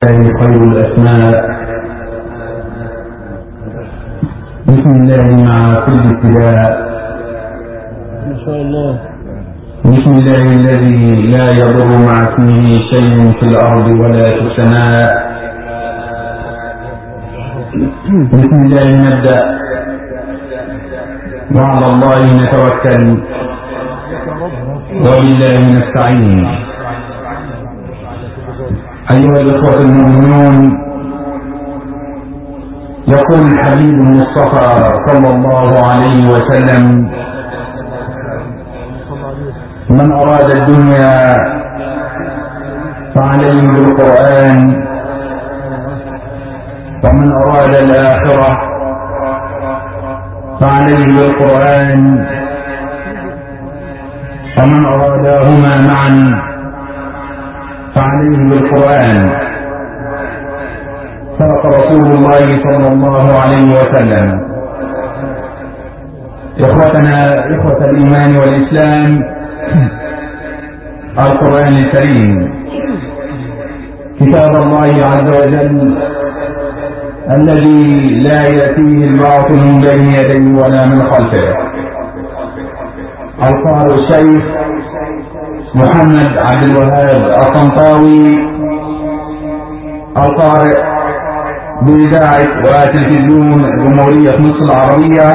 خير الأسماء. بسم الله مع كل ابتداء إن شاء الله. بسم الله الذي لا يضر مع اسمه شيء في الأرض ولا في السماء. بسم الله نبدأ وعلى الله نتوكل وبالله نستعين. أيها الأخوة المؤمنون، يقول الحبيب المصطفى صلى الله عليه وسلم: من أراد الدنيا فعليه بالقرآن، ومن أراد الآخرة فعليه بالقرآن، ومن أراداهما معا فعليه بالقرآن. صدق رسول الله صلى الله عليه وسلم. إخوتنا إخوة الإيمان والإسلام، القرآن الكريم كتاب الله عز وجل الذي لا يأتيه الباطل من بين يديه ولا من خلفه. القارئ الشيخ محمد عبد الوهاب الطنطاوي، القارئ بإذاعة وتلفزيون جمهورية مصر العربية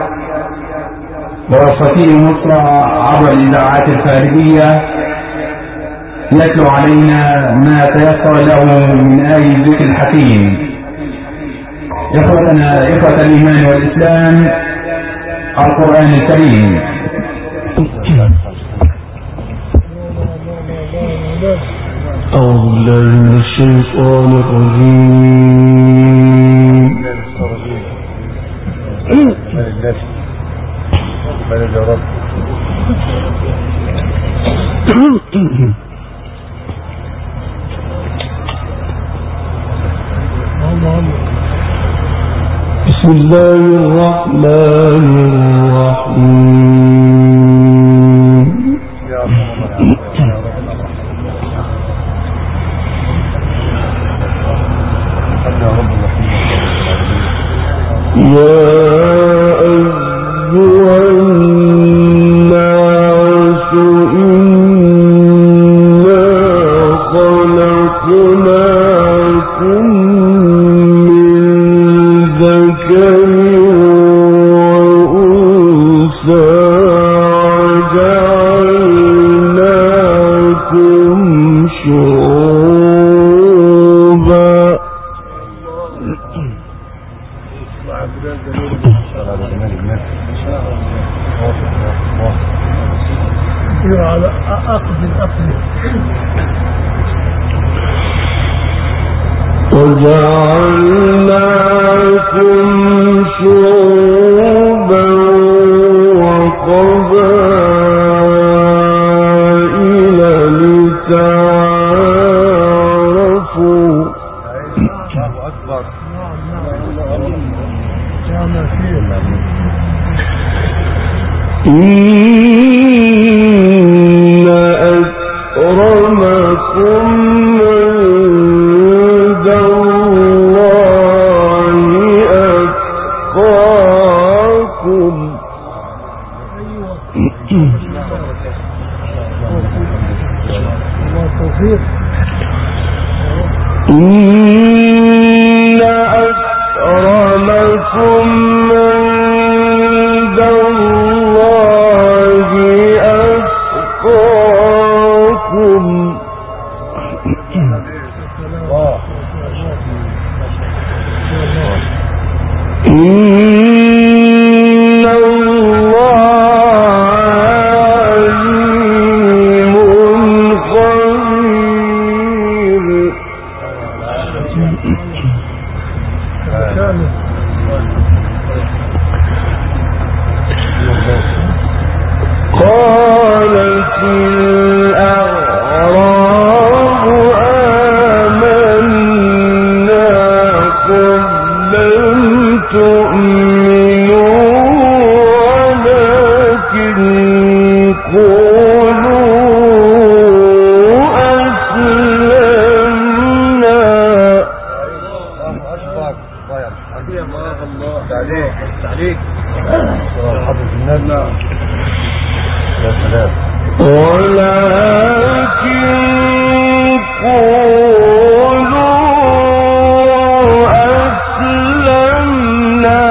ورصتي مصر عبر الإذاعات الخارجية، يتلو علينا ما تيسر له من آي الذكر الحكيم. إخوتنا إخوة الإيمان والإسلام، القرآن الكريم أعوذ بالله من الشيطان الرجيم. بسم الله الرحمن الرحيم. يا أيها الناس إنا خلقناكم من ذكر وأنثى وجعلناكم شعوبا. وجعلناكم شعوبا وقبائل لتعارفوا. إن أكرمكم عند الله أتقاكم. إن أكرمكم عند الله أتقاكم. إن الله عليم خبير. قالت الأعراب آمنا قل لم تؤمنوا ولكن قولوا أسلمنا عليك حضرة النبي. يا سلام. ولكن قولوا أسلمنا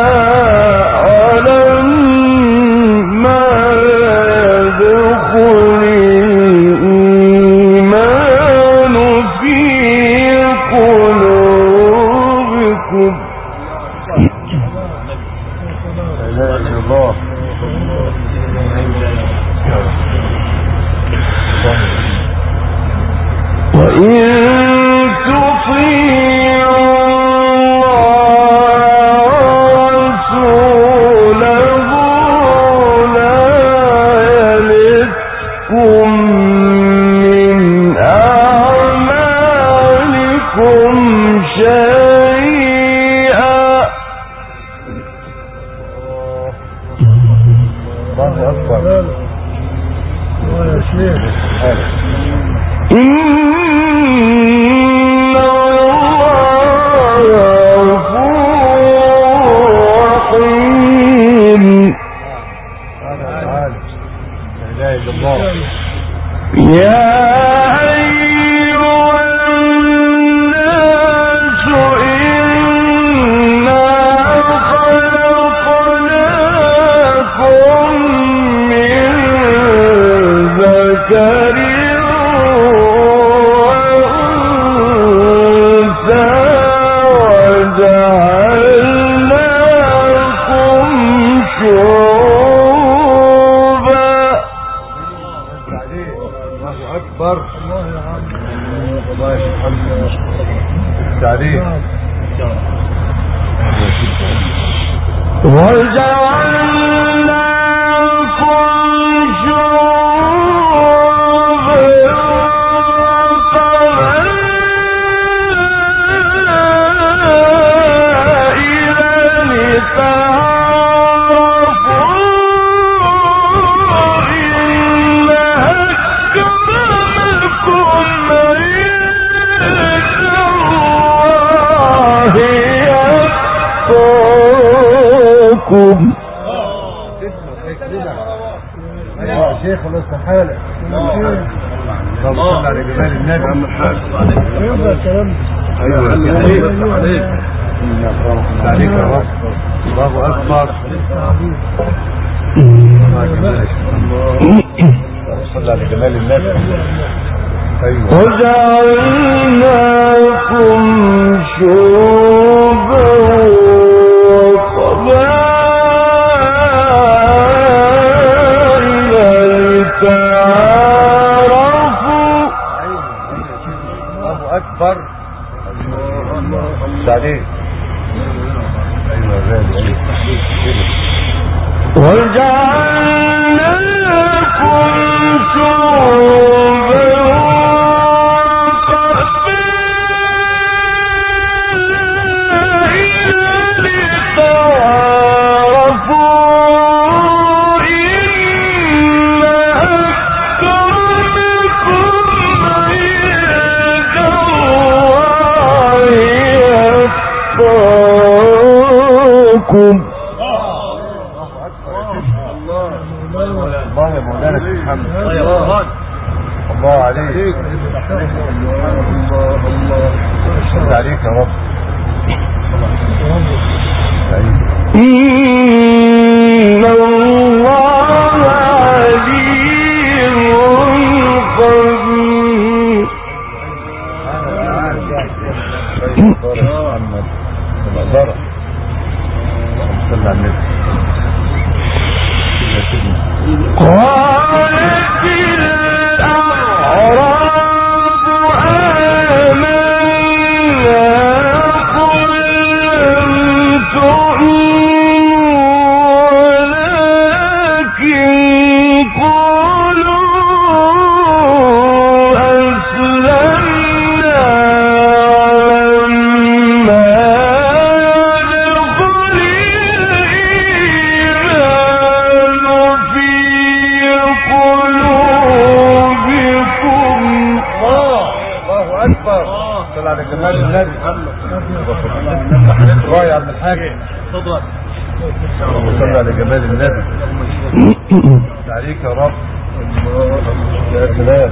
ولما يدخل الإيمان في قلوبكم. لا إله إلا الله. وإن تطيعوا رسوله لا يلدكم من أعمالكم شيئا. الله أكبر. يا شيخ إن الله غفور رحيم. لا إله إلا الله. يا أيها الناس إنا خلقناكم من ذكر وجعلناكم شعوبا وقبائل لتعارفوا إن أكرمكم عند الله أتقاكم. يا شيخ الله استحالة. الله على جمال النبي. يلا الكلام. ايوه عليك يا رب. الله اكبر. صلى على جمال النبي. ايوه. وجعلناكم شعوبا وقبائل لتعارفوا. الله اكبر. عليك. ايوه غالي. وجعلناكم شعوبا الله يا مولانا محمد. الله عليك. الله عليك يا رب. إن الله عليم خبير. قالت الأعراب آمنا قل لم تؤمنوا ولكن قولوا أسلمنا ولما يدخل الإيمان في راي عبد الحاج تفضل. وصلنا لجمال النبي. عليك يا رب. يا سلام.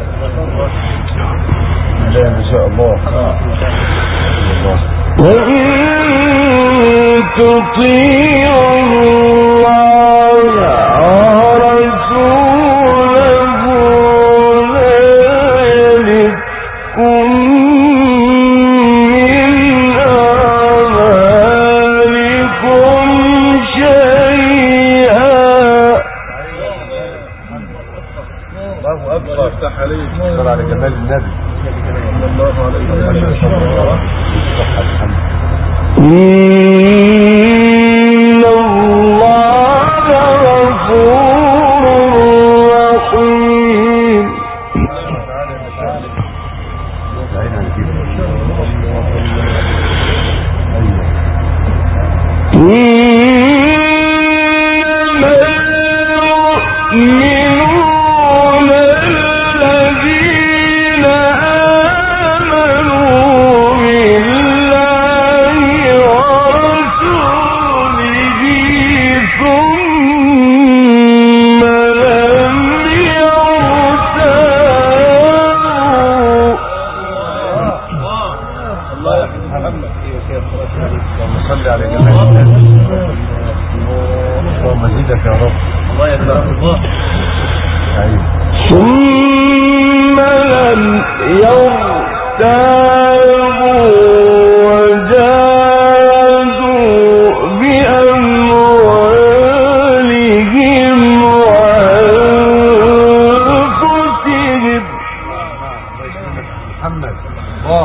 لا ما شاء الله. وإن تطيعوا الله ورسوله لا يلدكم من أعمالكم شيئا. الله أكبر. افتح عليك. صل على جمال النبي. الله عليه وسلم. إن الله غفور رحيم. إنما المؤمنون الذين آمنوا بالله ورسوله ثم لم يرتابوا. الله يرحمك. صل على جمال النبي. اللهم زدك يا رب. الله يكرمك. الله. ثم لم يرتابوا وجاهدوا بأموالهم وأنفسهم محمد. الله.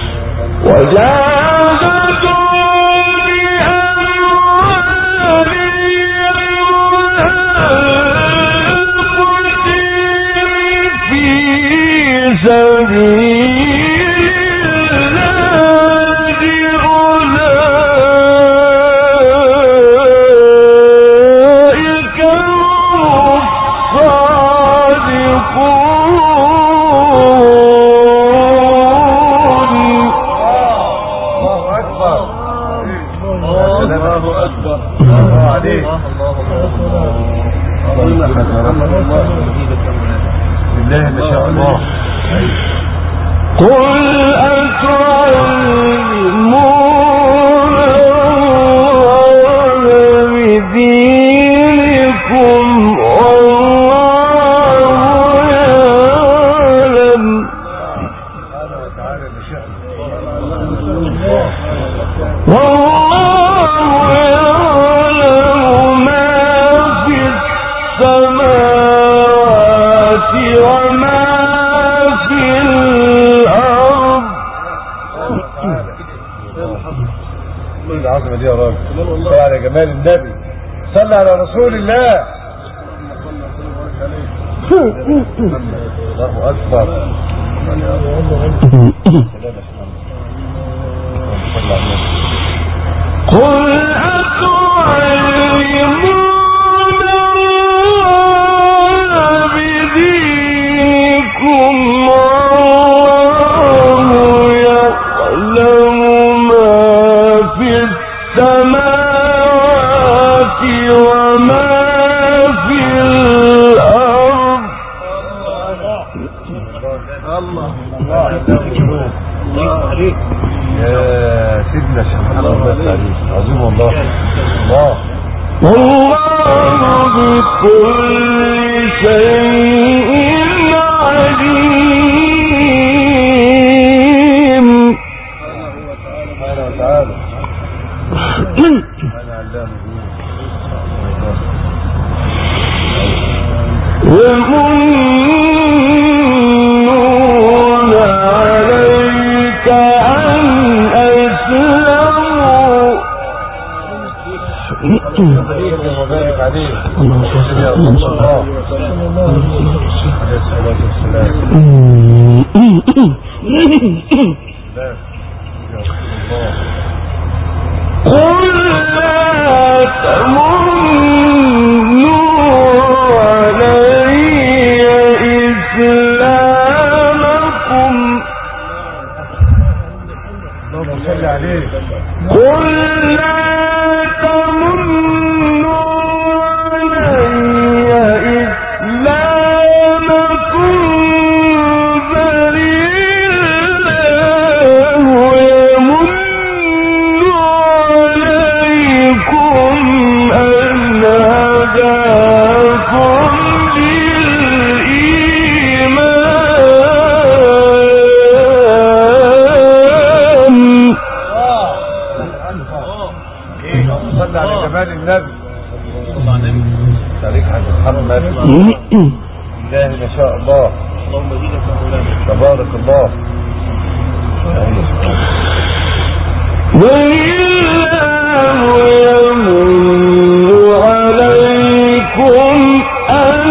وجاهدوا سبيل الله أولئك هم الصادقون. الله أكبر. الله أكبر. الله عليك. بالله ما شاء الله. قل أتعلمون بدينكم والله يعلم. والله يعلم ما في السماوات وما في الأرض. العظمة دي يا راجل. صل على جمال النبي. صل على رسول الله. الله أكبر. قل أتعلمون الله بدينكم والله يعلم ما في السماوات وما في الأرض. الله عليك يا سيدنا شيخ محمد. الله عليك. عظيم والله. الله. والله بكل شيء عليم. سبحانه وتعالى. أنا علام يمنون عليك أن أسلموا. وبارك عليه. الله قل لا تمنوا علي إسلامكم عليك. قل لا تمنوا علي إسلامكم بل الله يمن عليكم أن هداكم صلى على جمال النبي عليك حاج محمد. الله ما شاء الله. تبارك الله. والله يمن عليكم أن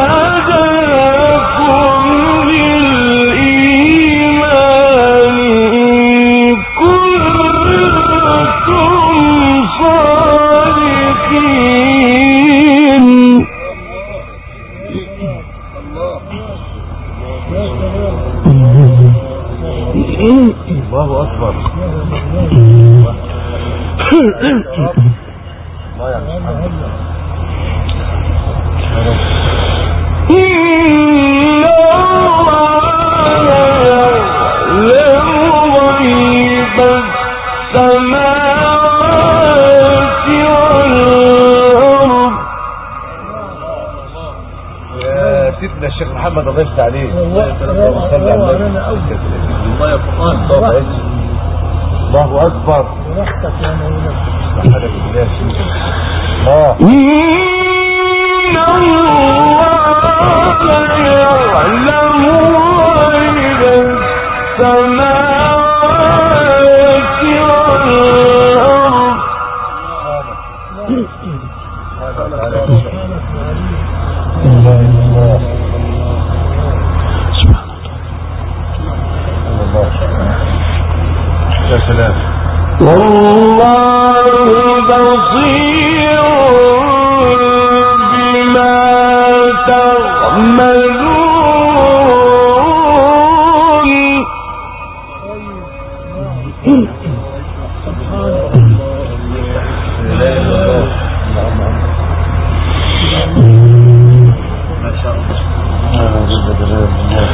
هداكم للإيمان إن كنتم صادقين. الله أكبر. الله يا محمد. إن الله يعلم غيب السماوات والأرض. يا سيدنا الشيخ محمد الله يفتح عليك. الله يا فقان. الله أكبر. الله. إن الله يعلم غيب السماوات والأرض. يا سلام. والله بصير بما تعملون. ما شاء الله.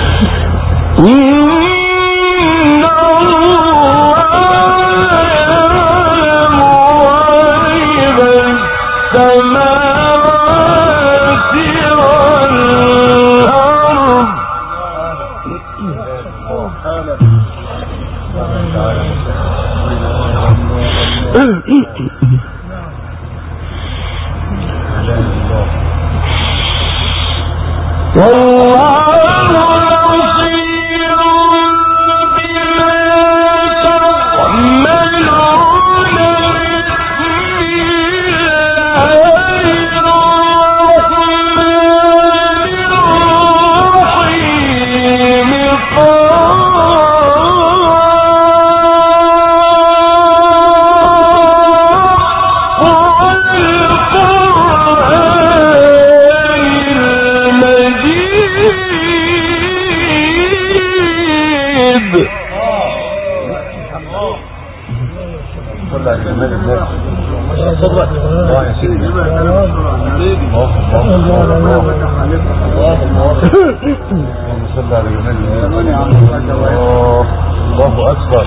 الله أكبر.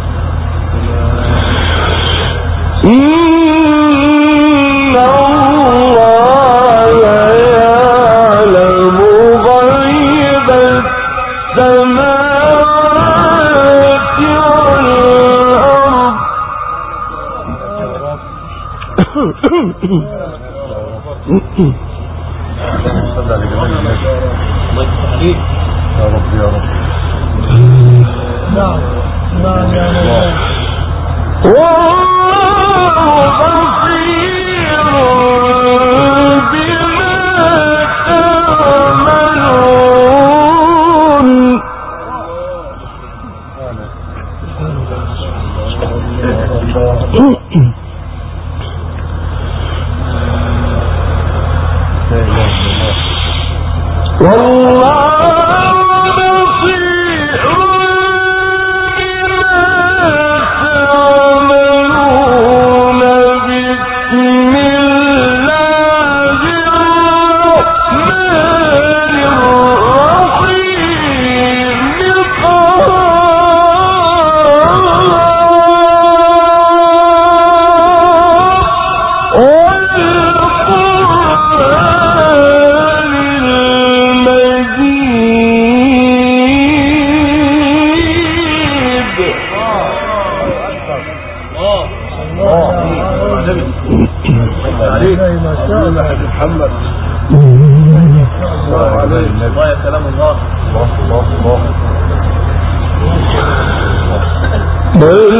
إن الله يعلم غيب السماوات والأرض. صلى على جمال النبي. الله يفتح عليك يا رب يا رب. نعم نعم يا الله. والله بصير بما تعملون. والله بصير بما عليك ما شاء الله يا محمد. الله عليك. الله يا كلام الله. الله بل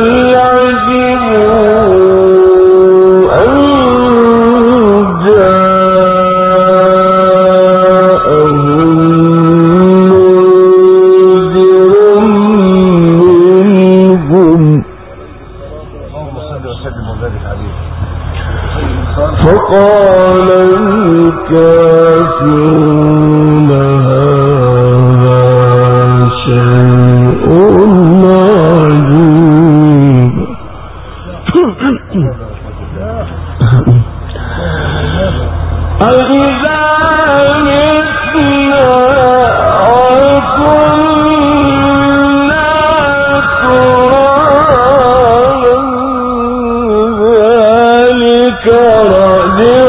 عجبوا أن جاءهم منذر منهم اللهم صل وسلم وبارك عليه. فقال الكافرون هذا شيء عجيب. أإذا متنا وكنا ترابا ذلك رجع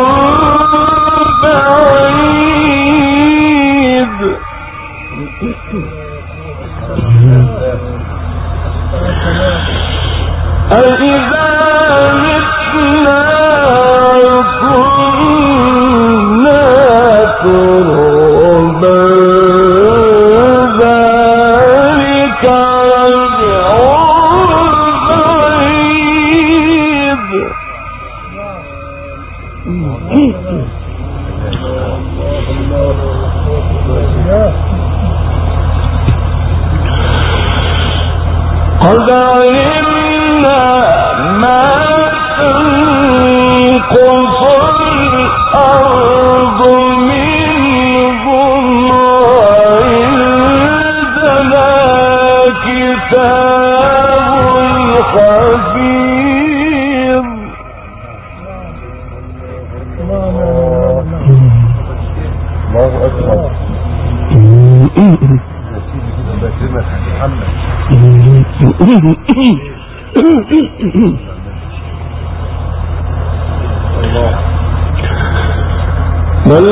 بعيد. أإذا متنا وكنا ترابا ذلك رجع بعيد. قد علمنا ما تنقص الأرض منهم وعندنا كتاب حفيظ. الله أكبر. بكلمة محمد. بل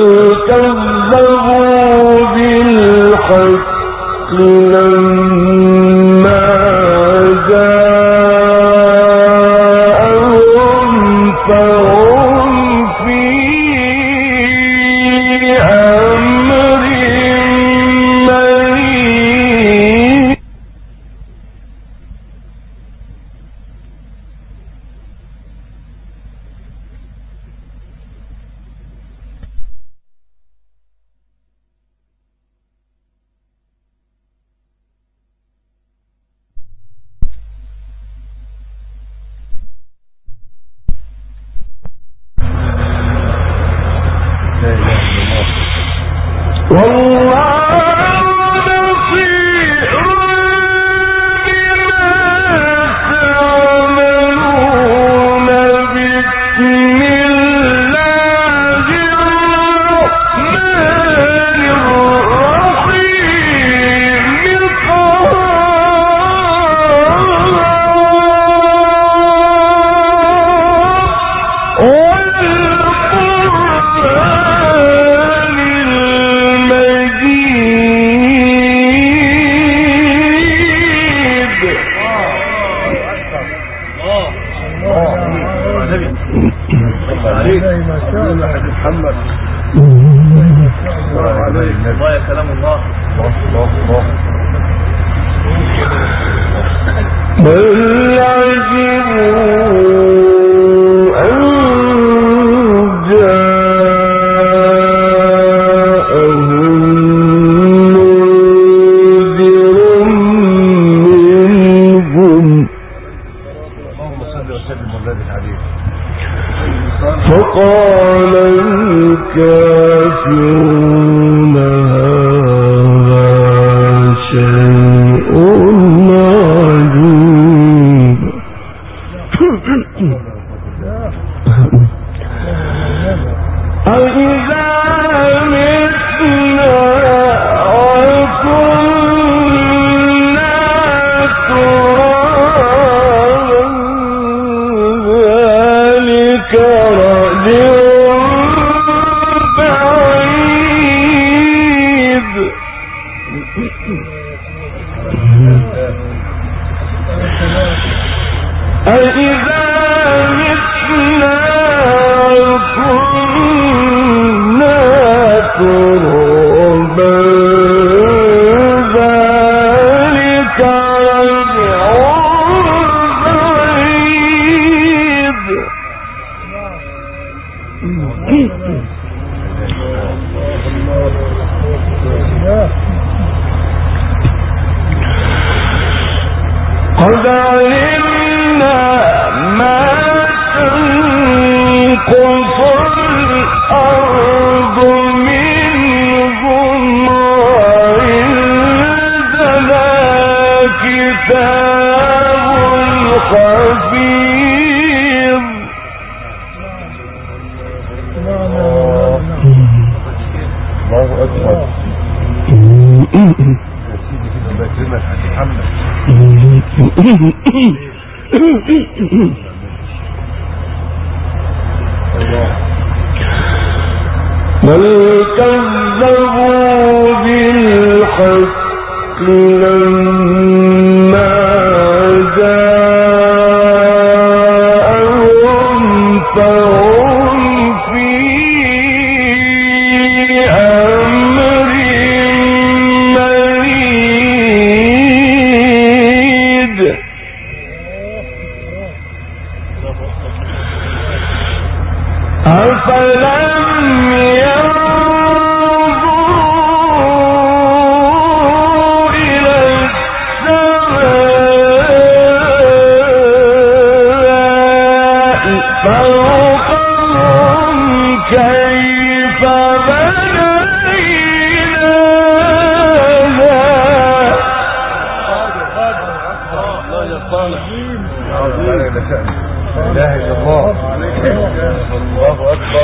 كذبوا بالحق لما جاءهم فهم في أمر مريض. الله يا كلام الله. بل عجبوا أن جاءهم منذر منهم. اللهم صل وسلم وبارك عليه. فقال الكافرون هذا شيء عجيب. أإذا متنا وكنا ترابا ذلك رجع بعيد. أإذا متنا قد علمنا ما تنقص الأرض منهم وعندنا كتاب حفيظ. الله أكبر. بكلمة هتتحمل. بل كذبوا بالحق لما جاءهم فهم في أمر مريد. أفلم ينظروا إلى السماء فوقهم كيف لا إله إلا الله. الله أكبر.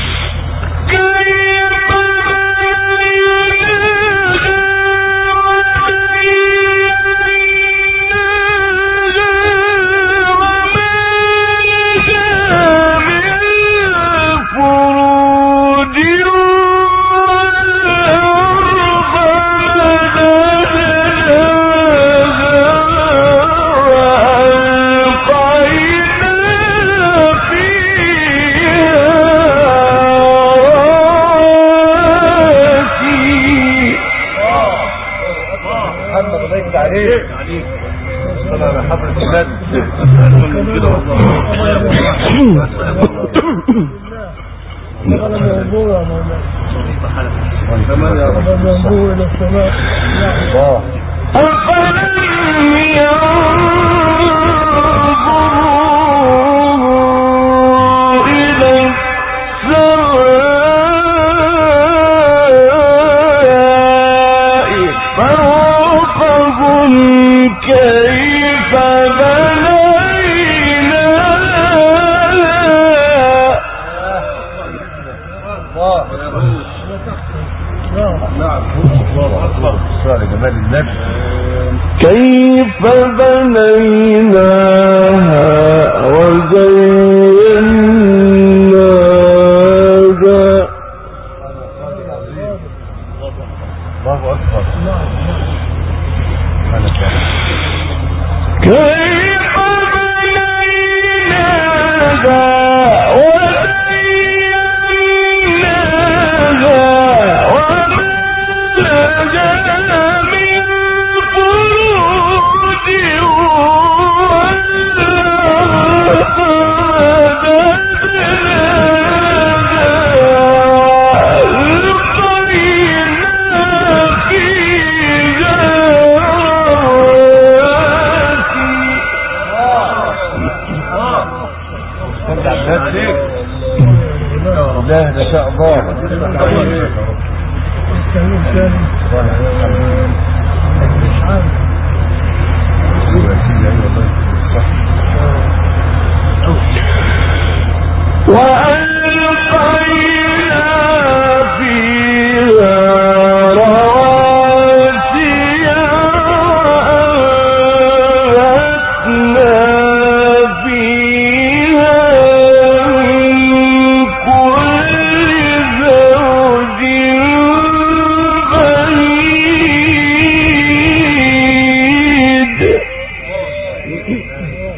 كيف بنيناها وزيناها. الله أكبر. كيف بنيناها لا ما شاء الله. وألقينا فيها رواسي وأنبتنا فيها من كل زوج بهيج.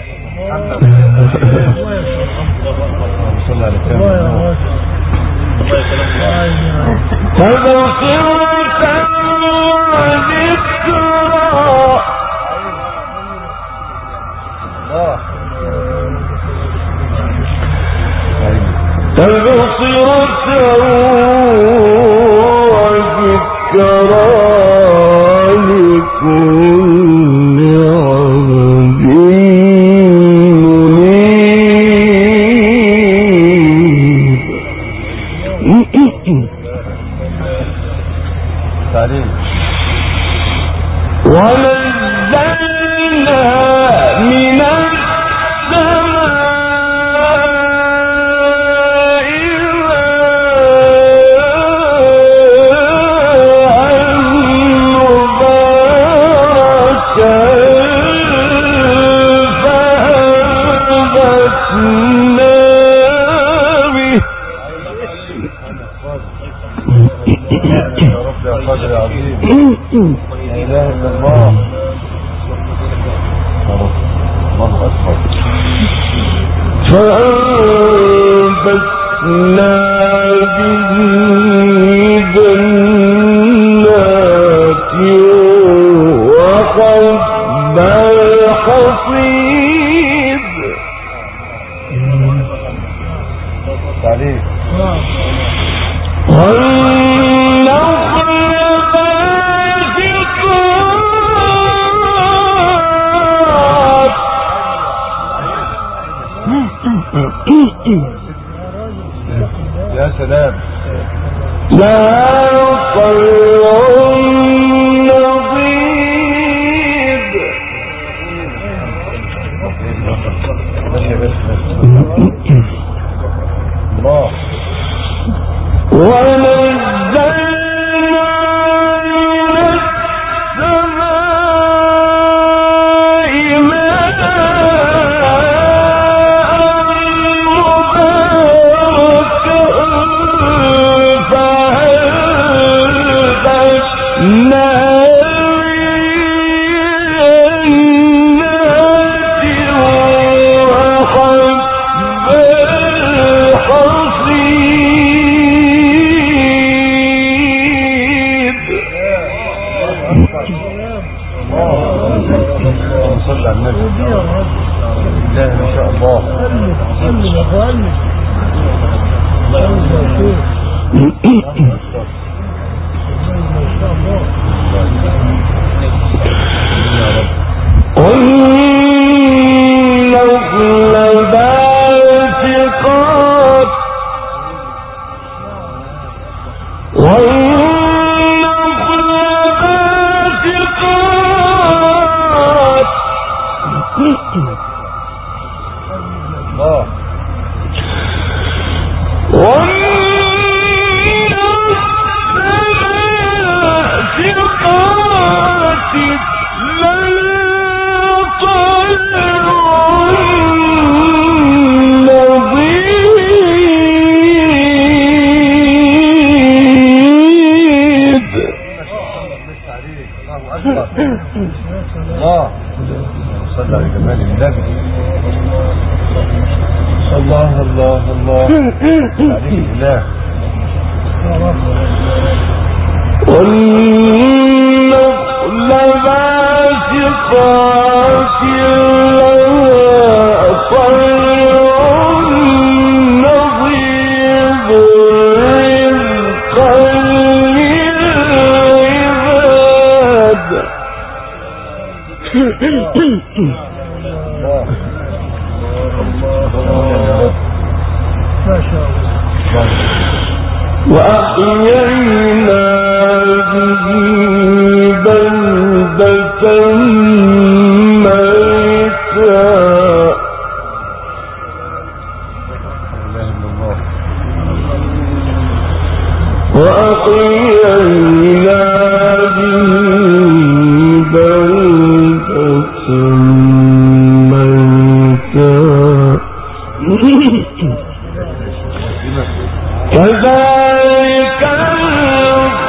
كذلك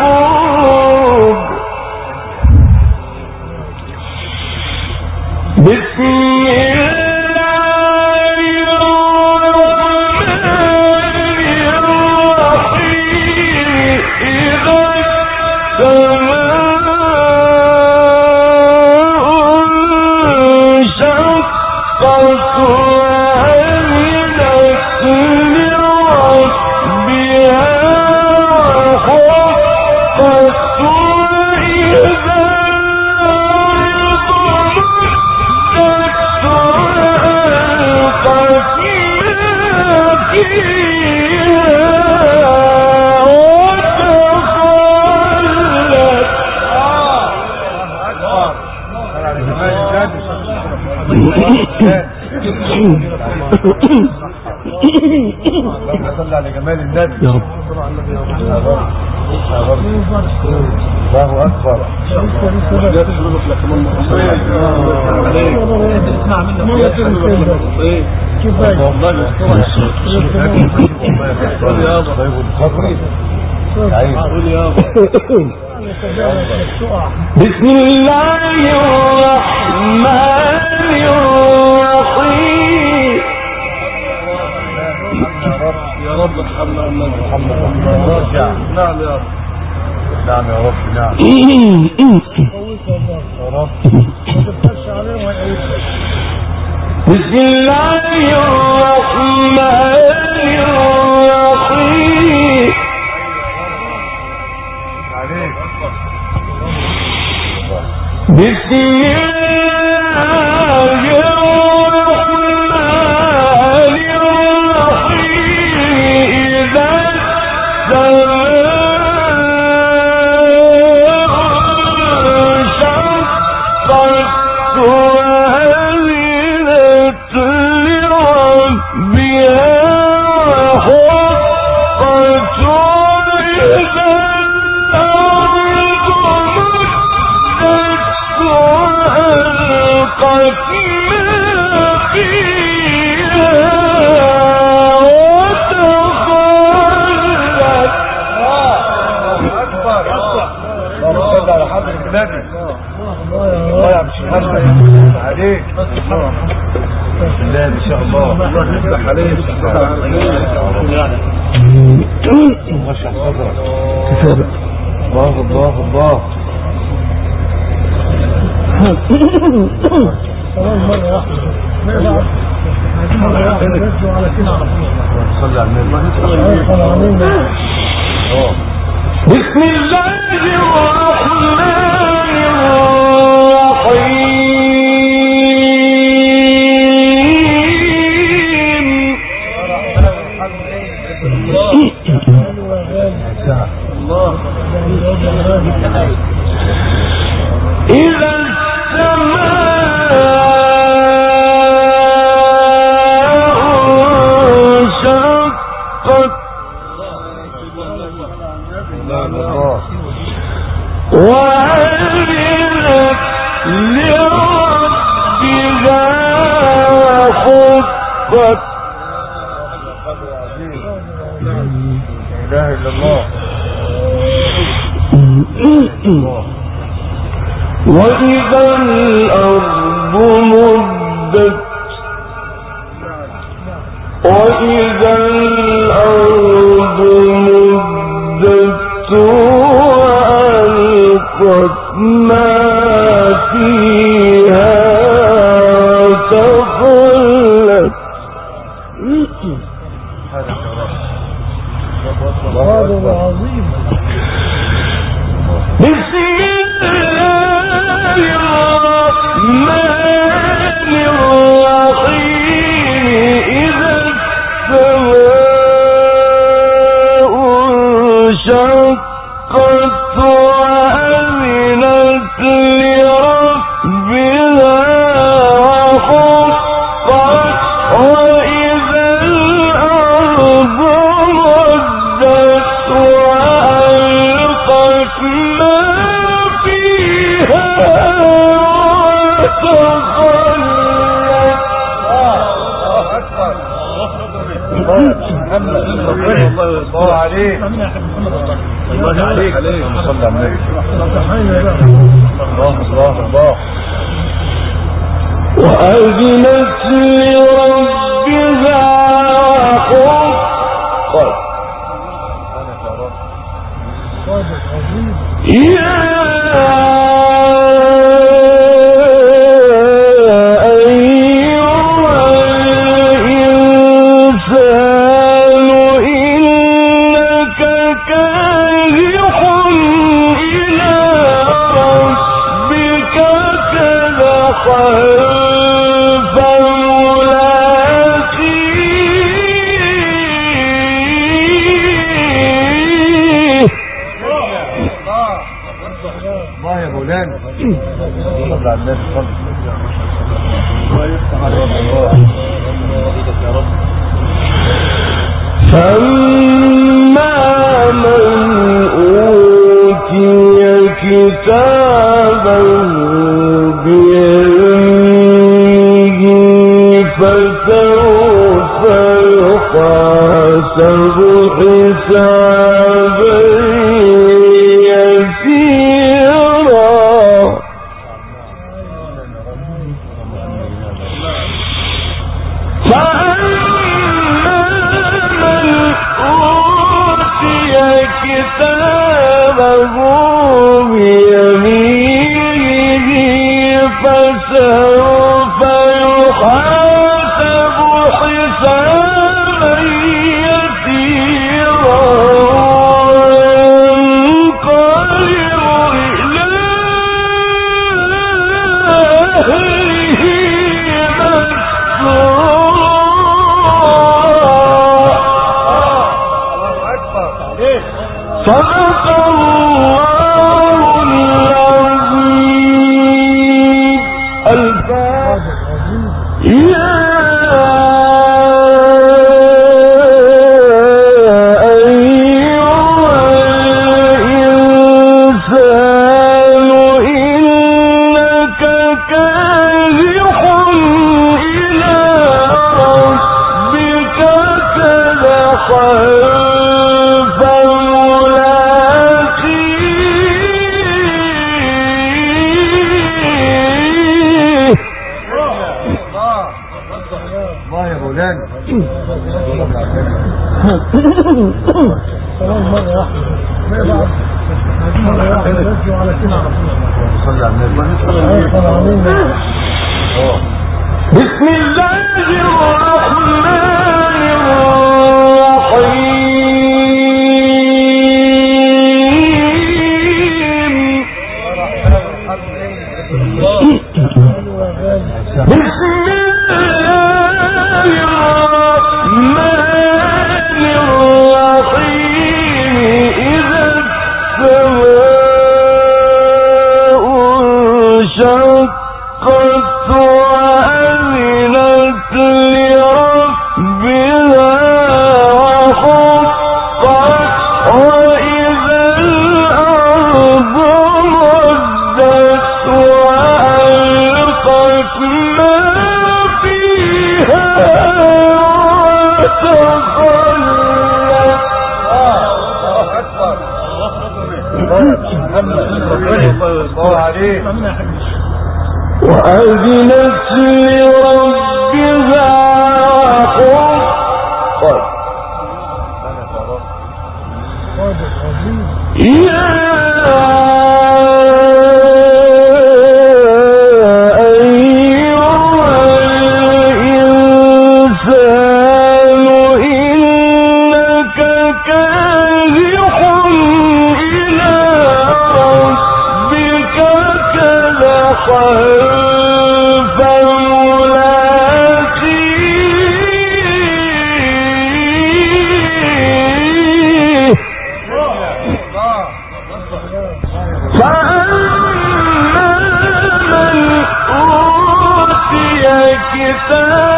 صلى على جمال النبي يا رب. الله اكبر. بسم الله الرحمن الرحيم. يا رب ارحمنا نعم يا رب. نعم يا رب. نعم يا رب. بسم الله الرحمن الرحيم. بسم الله الرحمن الرحيم. إذا السماء انشقت وأذنت لربها وحقت وإذا الأرض مدت وألقت ما فيها وتخلت. صلى على حضرة النبي. الله يا مش محمد عليك. بسم الله ان شاء الله. الله يفتح عليك. واشرح صدرك. كتابة. الله الله الله. صلى على النبي. بسم الله الرحمن الرحيم. إذا السماء انشقت وأذنت لربها وحقت. لا اله الا الله. وإذا الأرض مدت وإذا الأرض مدت وألقت ما فيها وتخلت. هذا العظيم. بسم الله الرحمن الرحيم. إذا السماء انشقت وأذنت لربها وحقت وإذا الأرض مدت وألقت ما فيها وتخلت. الله عليك. الله عليك. صلى على النبي. الله الله الله. وأذنت لربها وحقت. يا أيها صلى على النبي صلى الله يفتح عليك يا رب. فأما من أوتي كتابه بيمينه فسوف يحاسب حسابا يسيرا كتابه بيمينه فسوف يحاسب حسابا يسيرا وينقلب إلى أهله مسرورا. صدق الله العظيم. الفاتحة. يا أيها الإنسان إنك كادح إلى ربك كدحا سلام مرة واحدة. بسم الله الرحمن الرحيم. بسم الله الرحمن الرحيم. إذا السماء انشقت وأذنت لربها وحقت وإذا الأرض مدت وألقت ما فيها وأذنت لربها وحقت. يا أيها الإنسان إنك كادح إلى ربك كدحا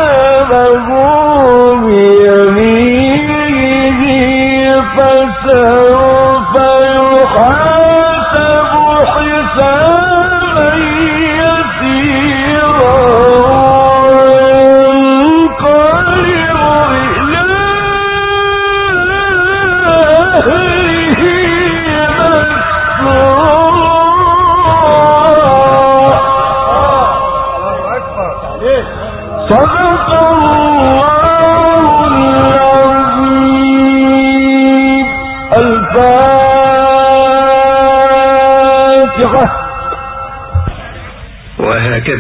كتابه بيمينه فسوف